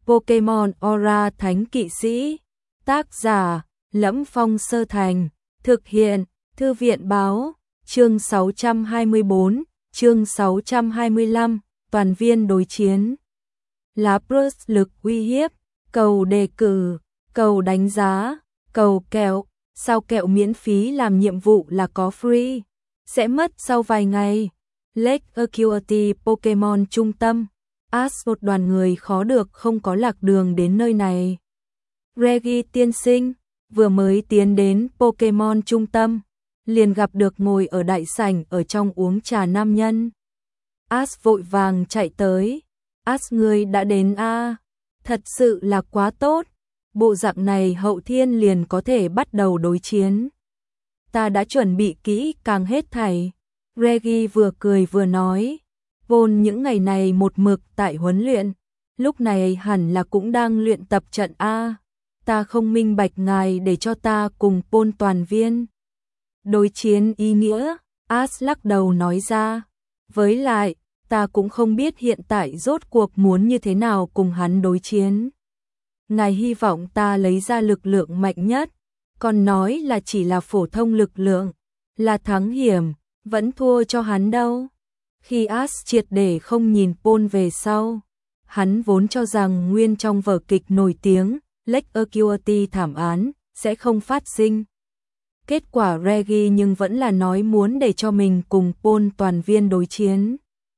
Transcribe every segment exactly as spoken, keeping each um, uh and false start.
Pokemon Aura Thánh Kỵ Sĩ. Tác giả: Lẫm Phong Sơ Thành. Thực hiện: Thư viện báo. Chương sáu trăm hai mươi bốn, chương sáu trăm hai mươi lăm, toàn viên đối chiến. Lapras lực uy hiếp, cầu đề cử, cầu đánh giá, cầu kẹo, sao kẹo miễn phí làm nhiệm vụ là có free, sẽ mất sau vài ngày. Lake Acuity Pokemon Trung tâm. Ash, một đoàn người khó được không có lạc đường đến nơi này. Reggie tiên sinh vừa mới tiến đến Pokemon Trung tâm, liền gặp được ngồi ở đại sảnh ở trong uống trà nam nhân. Ash vội vàng chạy tới. Ash, ngươi đã đến a? À? Thật sự là quá tốt. Bộ dạng này hậu thiên liền có thể bắt đầu đối chiến. Ta đã chuẩn bị kỹ càng hết thảy. Reggie vừa cười vừa nói. Vốn những ngày này một mực tại huấn luyện, lúc này hẳn là cũng đang luyện tập trận a. Ta không minh bạch ngài để cho ta cùng Paul toàn viên đối chiến ý nghĩa. Ash lắc đầu nói ra. Với lại, ta cũng không biết hiện tại rốt cuộc muốn như thế nào cùng hắn đối chiến. Ngài hy vọng ta lấy ra lực lượng mạnh nhất, còn nói là chỉ là phổ thông lực lượng, là thắng hiểm, vẫn thua cho hắn đâu. Khi Ash triệt để không nhìn Paul về sau, hắn vốn cho rằng nguyên trong vở kịch nổi tiếng Lake Acuity thảm án sẽ không phát sinh. Kết quả Reggie nhưng vẫn là nói muốn để cho mình cùng Paul toàn viên đối chiến.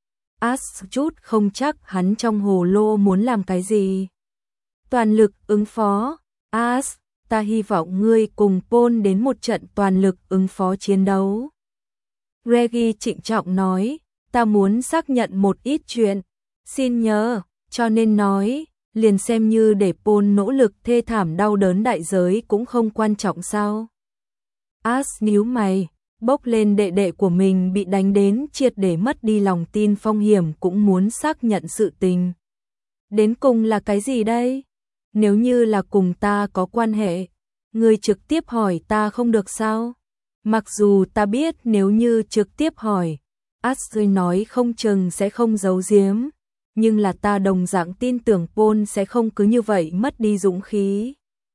Ash chút không chắc hắn trong hồ lô muốn làm cái gì. Toàn lực ứng phó. Ash, ta hy vọng ngươi cùng Paul đến một trận toàn lực ứng phó chiến đấu. Reggie trịnh trọng nói, ta muốn xác nhận một ít chuyện. Xin nhớ, cho nên nói, liền xem như để Paul nỗ lực thê thảm đau đớn đại giới cũng không quan trọng sao. Ash nhíu mày, bốc lên đệ đệ của mình bị đánh đến triệt để mất đi lòng tin phong hiểm cũng muốn xác nhận sự tình. Đến cùng là cái gì đây? Nếu như là cùng ta có quan hệ, ngươi trực tiếp hỏi ta không được sao? Mặc dù ta biết nếu như trực tiếp hỏi, Ash nói không chừng sẽ không giấu giếm, nhưng là ta đồng dạng tin tưởng Paul sẽ không cứ như vậy mất đi dũng khí.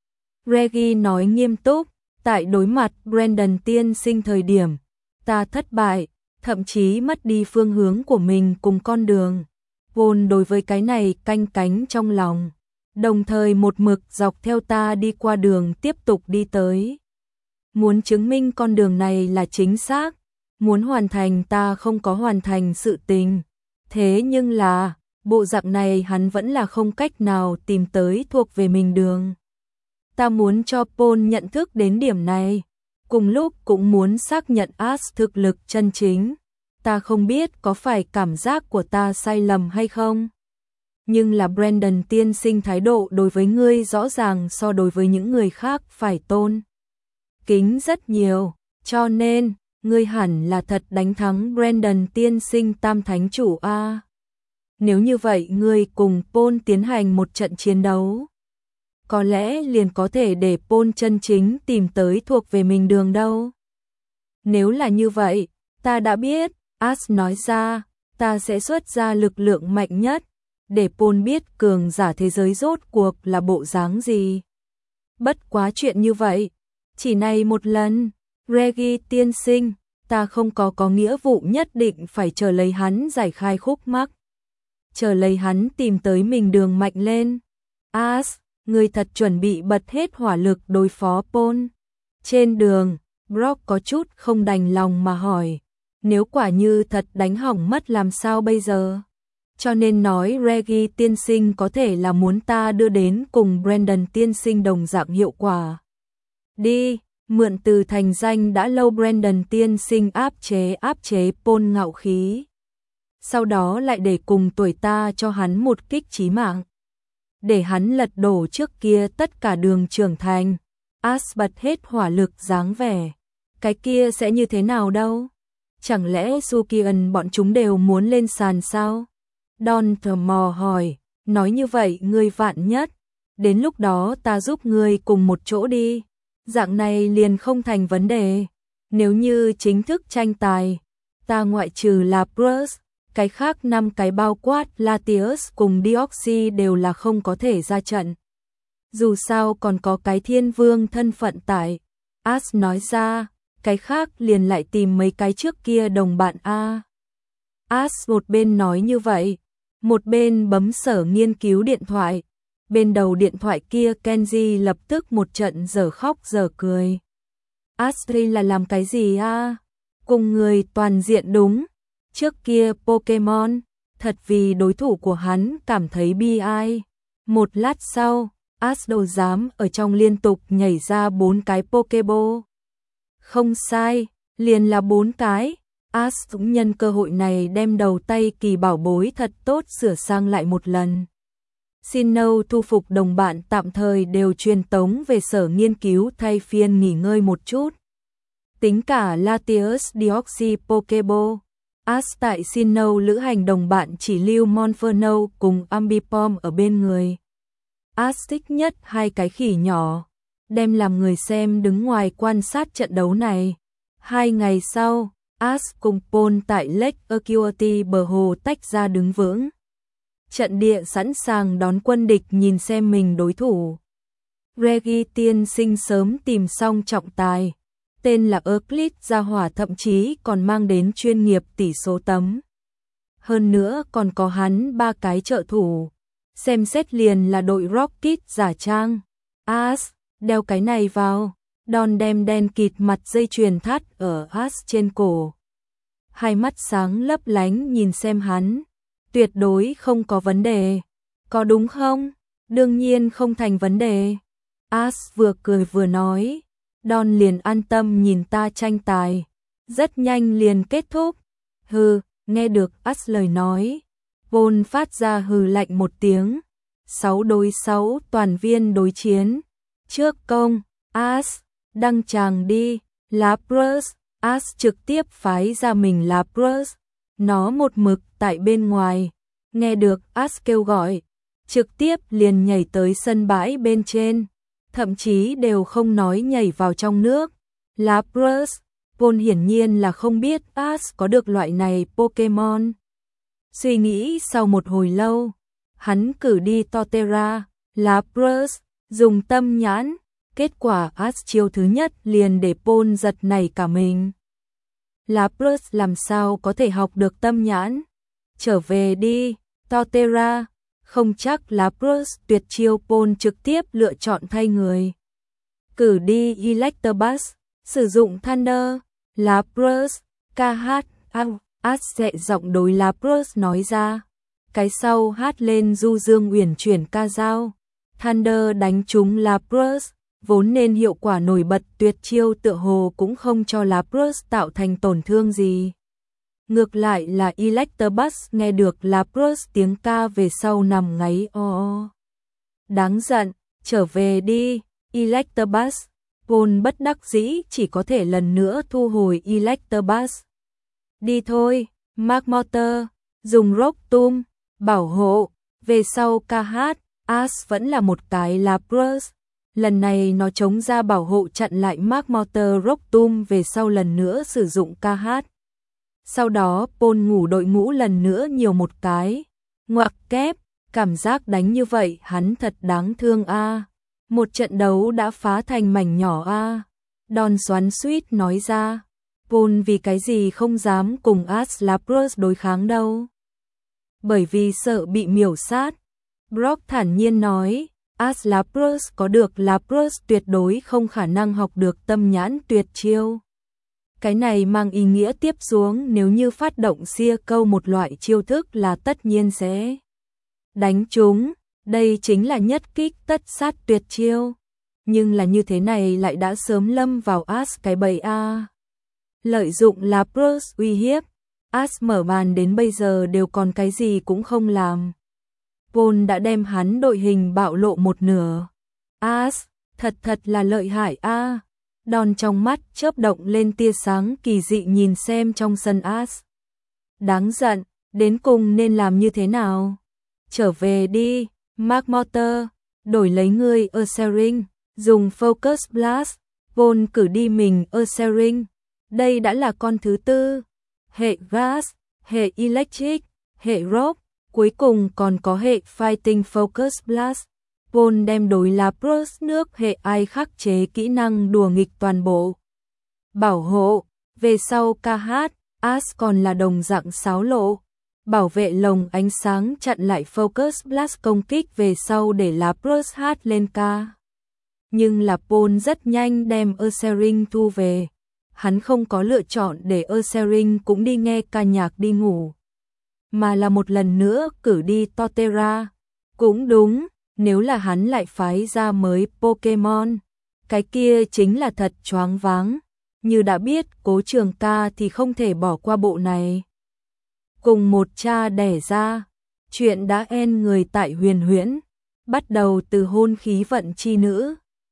Reggie nói nghiêm túc, tại đối mặt Brandon tiên sinh thời điểm, ta thất bại, thậm chí mất đi phương hướng của mình cùng con đường. Paul đối với cái này canh cánh trong lòng, đồng thời một mực dọc theo ta đi qua đường tiếp tục đi tới. Muốn chứng minh con đường này là chính xác, muốn hoàn thành ta không có hoàn thành sự tình. Thế nhưng là, bộ dạng này hắn vẫn là không cách nào tìm tới thuộc về mình đường. Ta muốn cho Paul nhận thức đến điểm này, cùng lúc cũng muốn xác nhận Ash thực lực chân chính. Ta không biết có phải cảm giác của ta sai lầm hay không, nhưng là Brandon tiên sinh thái độ đối với ngươi rõ ràng so đối với những người khác phải tôn kính rất nhiều, cho nên ngươi hẳn là thật đánh thắng Brandon tiên sinh tam thánh chủ a. Nếu như vậy ngươi cùng Paul tiến hành một trận chiến đấu, có lẽ liền có thể để Paul chân chính tìm tới thuộc về mình đường đâu. Nếu là như vậy, ta đã biết, Ash nói ra, ta sẽ xuất ra lực lượng mạnh nhất, để Paul biết cường giả thế giới rốt cuộc là bộ dáng gì. Bất quá chuyện như vậy, chỉ này một lần, Reggie tiên sinh, ta không có có nghĩa vụ nhất định phải chờ lấy hắn giải khai khúc mắc, chờ lấy hắn tìm tới mình đường mạnh lên. Ash, người thật chuẩn bị bật hết hỏa lực đối phó Paul. Trên đường, Brock có chút không đành lòng mà hỏi, nếu quả như thật đánh hỏng mất làm sao bây giờ? Cho nên nói Reggie tiên sinh có thể là muốn ta đưa đến cùng Brandon tiên sinh đồng dạng hiệu quả. Đi, mượn từ thành danh đã lâu Brandon tiên sinh áp chế áp chế Paul ngạo khí. Sau đó lại để cùng tuổi ta cho hắn một kích chí mạng, để hắn lật đổ trước kia tất cả đường trưởng thành. Ash bật hết hỏa lực dáng vẻ. Cái kia sẽ như thế nào đâu? Chẳng lẽ Sukian bọn chúng đều muốn lên sàn sao? Don thờ mò hỏi, nói như vậy ngươi vạn nhất, đến lúc đó ta giúp ngươi cùng một chỗ đi. Dạng này liền không thành vấn đề. Nếu như chính thức tranh tài, ta ngoại trừ là Bruce, cái khác năm cái bao quát Latius cùng Deoxy đều là không có thể ra trận. Dù sao còn có cái thiên vương thân phận tại. As nói ra, cái khác liền lại tìm mấy cái trước kia đồng bạn a. As một bên nói như vậy, một bên bấm sở nghiên cứu điện thoại. Bên đầu điện thoại kia Kenji lập tức một trận dở khóc dở cười. Astrid là làm cái gì a? Cùng người toàn diện đúng. Trước kia Pokemon, thật vì đối thủ của hắn cảm thấy bi ai. Một lát sau, As đâu dám ở trong liên tục nhảy ra bốn cái Pokeball. Không sai, liền là bốn cái. As cũng nhân cơ hội này đem đầu tay kỳ bảo bối thật tốt sửa sang lại một lần. Sinnoh thu phục đồng bạn tạm thời đều truyền tống về sở nghiên cứu thay phiên nghỉ ngơi một chút. Tính cả Latius Deoxy Pokeball, As tại Sinnoh lữ hành đồng bạn chỉ lưu Monferno cùng Ambipom ở bên người. As thích nhất hai cái khỉ nhỏ, đem làm người xem đứng ngoài quan sát trận đấu này. Hai ngày sau, As cùng Paul tại Lake Acuity bờ hồ tách ra đứng vững. Trận địa sẵn sàng đón quân địch nhìn xem mình đối thủ. Reggie tiên sinh sớm tìm xong trọng tài. Tên là Euclid gia hỏa thậm chí còn mang đến chuyên nghiệp tỷ số tấm. Hơn nữa còn có hắn ba cái trợ thủ. Xem xét liền là đội Rocket giả trang. As, đeo cái này vào. Don đem đen kịt mặt dây chuyền thắt ở As trên cổ. Hai mắt sáng lấp lánh nhìn xem hắn. Tuyệt đối không có vấn đề. Có đúng không? Đương nhiên không thành vấn đề. As vừa cười vừa nói. Don liền an tâm nhìn ta tranh tài. Rất nhanh liền kết thúc. Hừ, nghe được As lời nói. Paul phát ra hừ lạnh một tiếng. Sáu đối sáu toàn viên đối chiến. Trước công, As, đăng tràng đi. Lapras, As trực tiếp phái ra mình Lapras. Nó một mực tại bên ngoài. Nghe được As kêu gọi. Trực tiếp liền nhảy tới sân bãi bên trên. Thậm chí đều không nói nhảy vào trong nước. Lapras, Paul hiển nhiên là không biết As có được loại này Pokemon. Suy nghĩ sau một hồi lâu, hắn cử đi Torterra, Lapras, dùng tâm nhãn. Kết quả As chiêu thứ nhất liền để Paul giật nảy cả mình. Lapras làm sao có thể học được tâm nhãn? Trở về đi, Torterra. Không chắc Lapras tuyệt chiêu Paul trực tiếp lựa chọn thay người. Cử đi Electabuzz, sử dụng Thunder, Lapras, ca hát, As sẽ giọng đối Lapras nói ra. Cái sau hát lên du dương uyển chuyển ca dao. Thunder đánh trúng Lapras, vốn nên hiệu quả nổi bật tuyệt chiêu tựa hồ cũng không cho Lapras tạo thành tổn thương gì. Ngược lại là Electabuzz nghe được Lapras tiếng ca về sau nằm ngáy o o. Đáng giận, trở về đi, Electabuzz. Paul bất đắc dĩ chỉ có thể lần nữa thu hồi Electabuzz. Đi thôi, Magmortar, dùng Rock Tomb, bảo hộ. Về sau ca hát, As vẫn là một cái Lapras. Lần này nó chống ra bảo hộ chặn lại Magmortar Rock Tomb về sau lần nữa sử dụng ca hát. Sau đó Paul ngủ đội ngũ lần nữa nhiều một cái. Ngoặc kép, cảm giác đánh như vậy hắn thật đáng thương a. Một trận đấu đã phá thành mảnh nhỏ a. Don xoắn xuýt nói ra. Paul vì cái gì không dám cùng As Lapras đối kháng đâu. Bởi vì sợ bị miểu sát. Brock thản nhiên nói. As Lapras có được Lapras tuyệt đối không khả năng học được tâm nhãn tuyệt chiêu. Cái này mang ý nghĩa tiếp xuống nếu như phát động xia câu một loại chiêu thức là tất nhiên sẽ đánh chúng. Đây chính là nhất kích tất sát tuyệt chiêu. Nhưng là như thế này lại đã sớm lâm vào As cái bẫy a. Lợi dụng Lapras uy hiếp. As mở màn đến bây giờ đều còn cái gì cũng không làm. Paul đã đem hắn đội hình bạo lộ một nửa. As, thật thật là lợi hại a. Don trong mắt chớp động lên tia sáng kỳ dị nhìn xem trong sân As. Đáng giận, đến cùng nên làm như thế nào? Trở về đi, Magmortar, đổi lấy ngươi Ursaring, dùng Focus Blast. Paul cử đi mình Ursaring. Đây đã là con thứ tư. Hệ Gas, hệ Electric, hệ rock, cuối cùng còn có hệ Fighting Focus Blast. Paul đem đối Lapras nước hệ ai khắc chế kỹ năng đùa nghịch toàn bộ. Bảo hộ, về sau ca hát, Ash còn là đồng dạng xáo lộ. Bảo vệ lồng ánh sáng chặn lại Focus Blast công kích về sau để Lapras hát lên ca. Nhưng là Paul rất nhanh đem Ursaring thu về. Hắn không có lựa chọn để Ursaring cũng đi nghe ca nhạc đi ngủ, mà là một lần nữa cử đi Torterra. Cũng đúng, nếu là hắn lại phái ra mới Pokemon, cái kia chính là thật choáng váng. Như đã biết Cố Trường Ca thì không thể bỏ qua bộ này. Cùng một cha đẻ ra, chuyện đã en người tại Huyền Huyễn, bắt đầu từ hôn khí vận chi nữ,